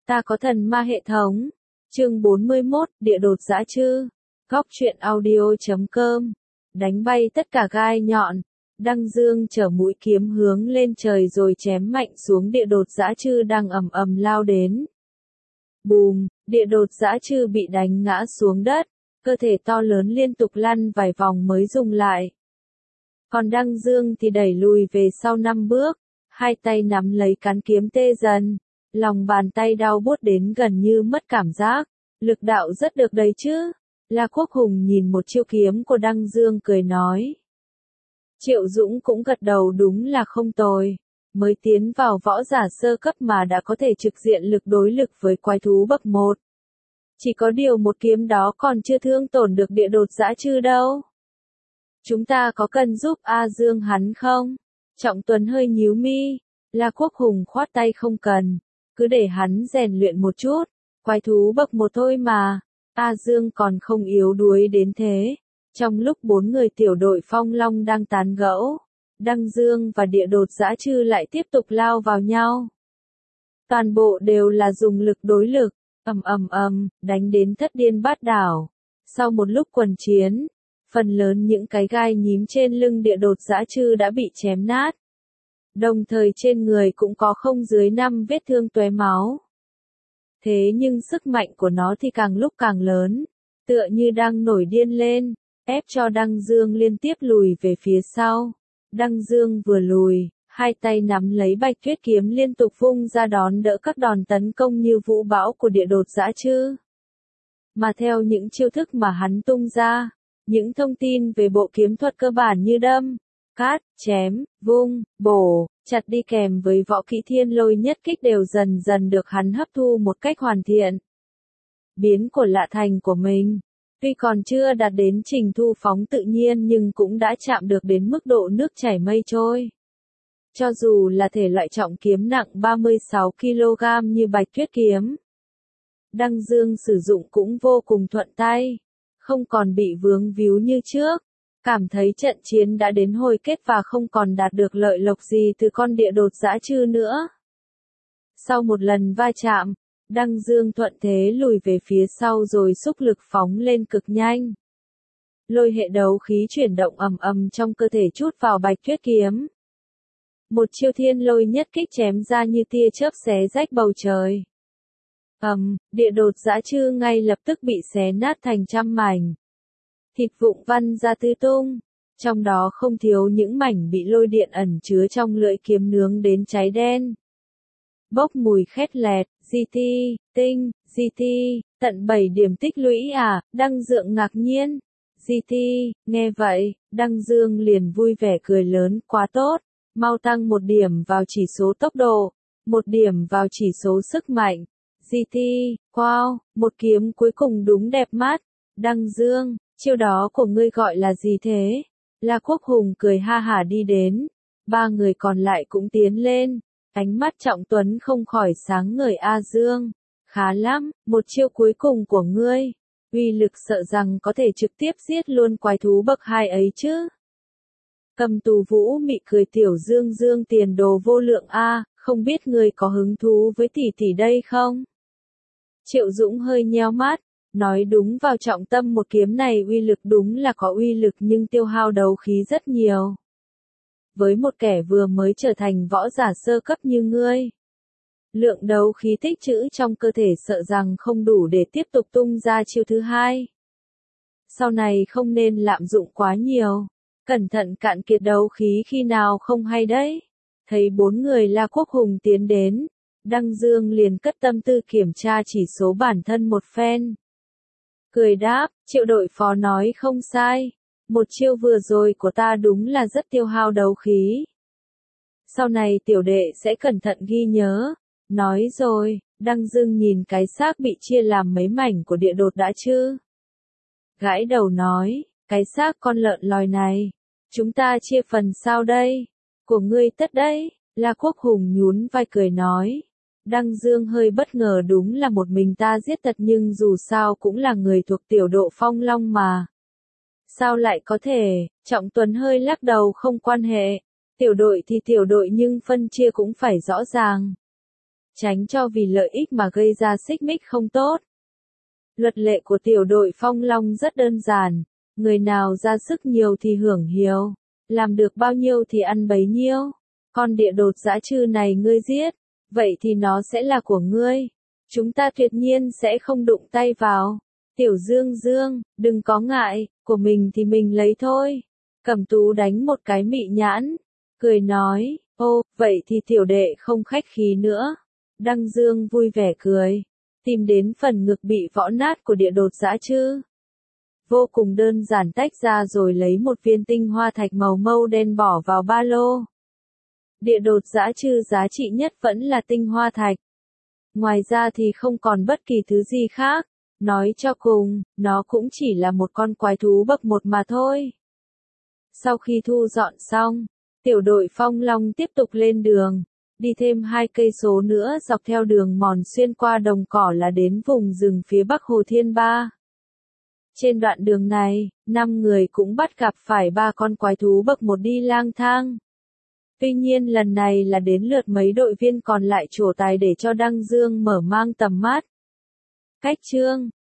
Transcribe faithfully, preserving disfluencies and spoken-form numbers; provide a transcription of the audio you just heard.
Ta có thần ma hệ thống. Chương bốn mươi mốt, địa đột dã chư. Góc truyện audio chấm com. Đánh bay tất cả gai nhọn. Đăng Dương chở mũi kiếm hướng lên trời rồi chém mạnh xuống địa đột dã chư đang ầm ầm lao đến. Bùm, địa đột dã chư bị đánh ngã xuống đất, cơ thể to lớn liên tục lăn vài vòng mới dừng lại. Còn Đăng Dương thì đẩy lùi về sau năm bước, hai tay nắm lấy cán kiếm tê dần, lòng bàn tay đau buốt đến gần như mất cảm giác, lực đạo rất được đấy chứ. La Quốc Hùng nhìn một chiêu kiếm của Đăng Dương cười nói. Triệu Dũng cũng gật đầu, đúng là không tồi, mới tiến vào võ giả sơ cấp mà đã có thể trực diện lực đối lực với quái thú bậc một. Chỉ có điều một kiếm đó còn chưa thương tổn được địa đột dã chư đâu. Chúng ta có cần giúp A Dương hắn không? Trọng Tuấn hơi nhíu mi. La Quốc Hùng khoát tay, không cần, cứ để hắn rèn luyện một chút, quái thú bậc một thôi mà, A Dương còn không yếu đuối đến thế. Trong lúc bốn người tiểu đội Phong Long đang tán gẫu, Đăng Dương và địa đột dã chư lại tiếp tục lao vào nhau. Toàn bộ đều là dùng lực đối lực, ầm ầm ầm, đánh đến thất điên bát đảo. Sau một lúc quần chiến, phần lớn những cái gai nhím trên lưng địa đột dã chư đã bị chém nát. Đồng thời trên người cũng có không dưới năm vết thương tóe máu. Thế nhưng sức mạnh của nó thì càng lúc càng lớn, tựa như đang nổi điên lên, ép cho Đăng Dương liên tiếp lùi về phía sau. Đăng Dương vừa lùi, hai tay nắm lấy Bạch Tuyết kiếm liên tục vung ra đón đỡ các đòn tấn công như vũ bão của địa đột dã chư. Mà theo những chiêu thức mà hắn tung ra, những thông tin về bộ kiếm thuật cơ bản như đâm, cát, chém, vung, bổ, chặt đi kèm với võ kỹ thiên lôi nhất kích đều dần dần được hắn hấp thu một cách hoàn thiện. Biến của lạ thành của mình, tuy còn chưa đạt đến trình thu phóng tự nhiên nhưng cũng đã chạm được đến mức độ nước chảy mây trôi. Cho dù là thể loại trọng kiếm nặng ba mươi sáu ki lô gam như Bạch Tuyết kiếm, Đăng Dương sử dụng cũng vô cùng thuận tay, không còn bị vướng víu như trước. Cảm thấy trận chiến đã đến hồi kết và không còn đạt được lợi lộc gì từ con địa đột dã chư nữa. Sau một lần va chạm, Đăng Dương thuận thế lùi về phía sau rồi xúc lực phóng lên cực nhanh. Lôi hệ đấu khí chuyển động ầm ầm trong cơ thể trút vào Bạch Tuyết kiếm. Một chiêu thiên lôi nhất kích chém ra như tia chớp xé rách bầu trời. Ầm, địa đột dã chư ngay lập tức bị xé nát thành trăm mảnh. Thịt vụn văng ra tứ tung, trong đó không thiếu những mảnh bị lôi điện ẩn chứa trong lưỡi kiếm nướng đến cháy đen. Bốc mùi khét lẹt, giê tê, tinh, giê tê, tận bảy điểm tích lũy à, Đăng Dương ngạc nhiên. giê tê, nghe vậy, Đăng Dương liền vui vẻ cười lớn, quá tốt, mau tăng một điểm vào chỉ số tốc độ, một điểm vào chỉ số sức mạnh. giê tê, wow, một kiếm cuối cùng đúng đẹp mắt. Đăng Dương, chiêu đó của ngươi gọi là gì thế? La Quốc Hùng cười ha hả đi đến. Ba người còn lại cũng tiến lên. Ánh mắt Trọng Tuấn không khỏi sáng ngời. A Dương, khá lắm, một chiêu cuối cùng của ngươi. Uy lực sợ rằng có thể trực tiếp giết luôn quái thú bậc hai ấy chứ. Cầm Tù Vũ mị cười, tiểu Dương Dương tiền đồ vô lượng a, không biết ngươi có hứng thú với tỷ tỷ đây không? Triệu Dũng hơi nheo mắt. Nói đúng vào trọng tâm, một kiếm này uy lực đúng là có uy lực nhưng tiêu hao đấu khí rất nhiều. Với một kẻ vừa mới trở thành võ giả sơ cấp như ngươi, lượng đấu khí tích trữ trong cơ thể sợ rằng không đủ để tiếp tục tung ra chiêu thứ hai. Sau này không nên lạm dụng quá nhiều, cẩn thận cạn kiệt đấu khí khi nào không hay đấy. Thấy bốn người La Quốc Hùng tiến đến, Đăng Dương liền cất tâm tư kiểm tra chỉ số bản thân một phen. Cười đáp, Triệu đội phó nói không sai, một chiêu vừa rồi của ta đúng là rất tiêu hao đấu khí. Sau này tiểu đệ sẽ cẩn thận ghi nhớ. Nói rồi, Đăng Dương nhìn cái xác bị chia làm mấy mảnh của địa đột dã chư. Gãi đầu nói, cái xác con lợn lòi này, chúng ta chia phần sao đây? Của ngươi tất đấy. La Quốc Hùng nhún vai cười nói. Đăng Dương hơi bất ngờ, đúng là một mình ta giết thật nhưng dù sao cũng là người thuộc tiểu đội Phong Long mà. Sao lại có thể? Trọng Tuấn hơi lắc đầu, không quan hệ. Tiểu đội thì tiểu đội nhưng phân chia cũng phải rõ ràng. tránh cho vì lợi ích mà gây ra xích mích không tốt. Luật lệ của tiểu đội Phong Long rất đơn giản, người nào ra sức nhiều thì hưởng nhiều, làm được bao nhiêu thì ăn bấy nhiêu. Con địa đột dã chư này ngươi giết, vậy thì nó sẽ là của ngươi. Chúng ta tuyệt nhiên sẽ không đụng tay vào. Tiểu Dương Dương, đừng có ngại, của mình thì mình lấy thôi. Cẩm Tú đánh một cái mị nhãn, cười nói, ô, vậy thì tiểu đệ không khách khí nữa. Đăng Dương vui vẻ cười, tìm đến phần ngực bị võ nát của địa đột dã chư. Vô cùng đơn giản tách ra rồi lấy một viên tinh hoa thạch màu mâu đen bỏ vào ba lô. Địa đột dã chư giá trị nhất vẫn là tinh hoa thạch. Ngoài ra thì không còn bất kỳ thứ gì khác. Nói cho cùng, nó cũng chỉ là một con quái thú bậc một mà thôi. Sau khi thu dọn xong, tiểu đội Phong Long tiếp tục lên đường, đi thêm hai cây số nữa dọc theo đường mòn xuyên qua đồng cỏ là đến vùng rừng phía bắc Hồ Thiên Ba. Trên đoạn đường này, năm người cũng bắt gặp phải ba con quái thú bậc một đi lang thang. Tuy nhiên lần này là đến lượt mấy đội viên còn lại trổ tài để cho Đăng Dương mở mang tầm mắt. Cách chương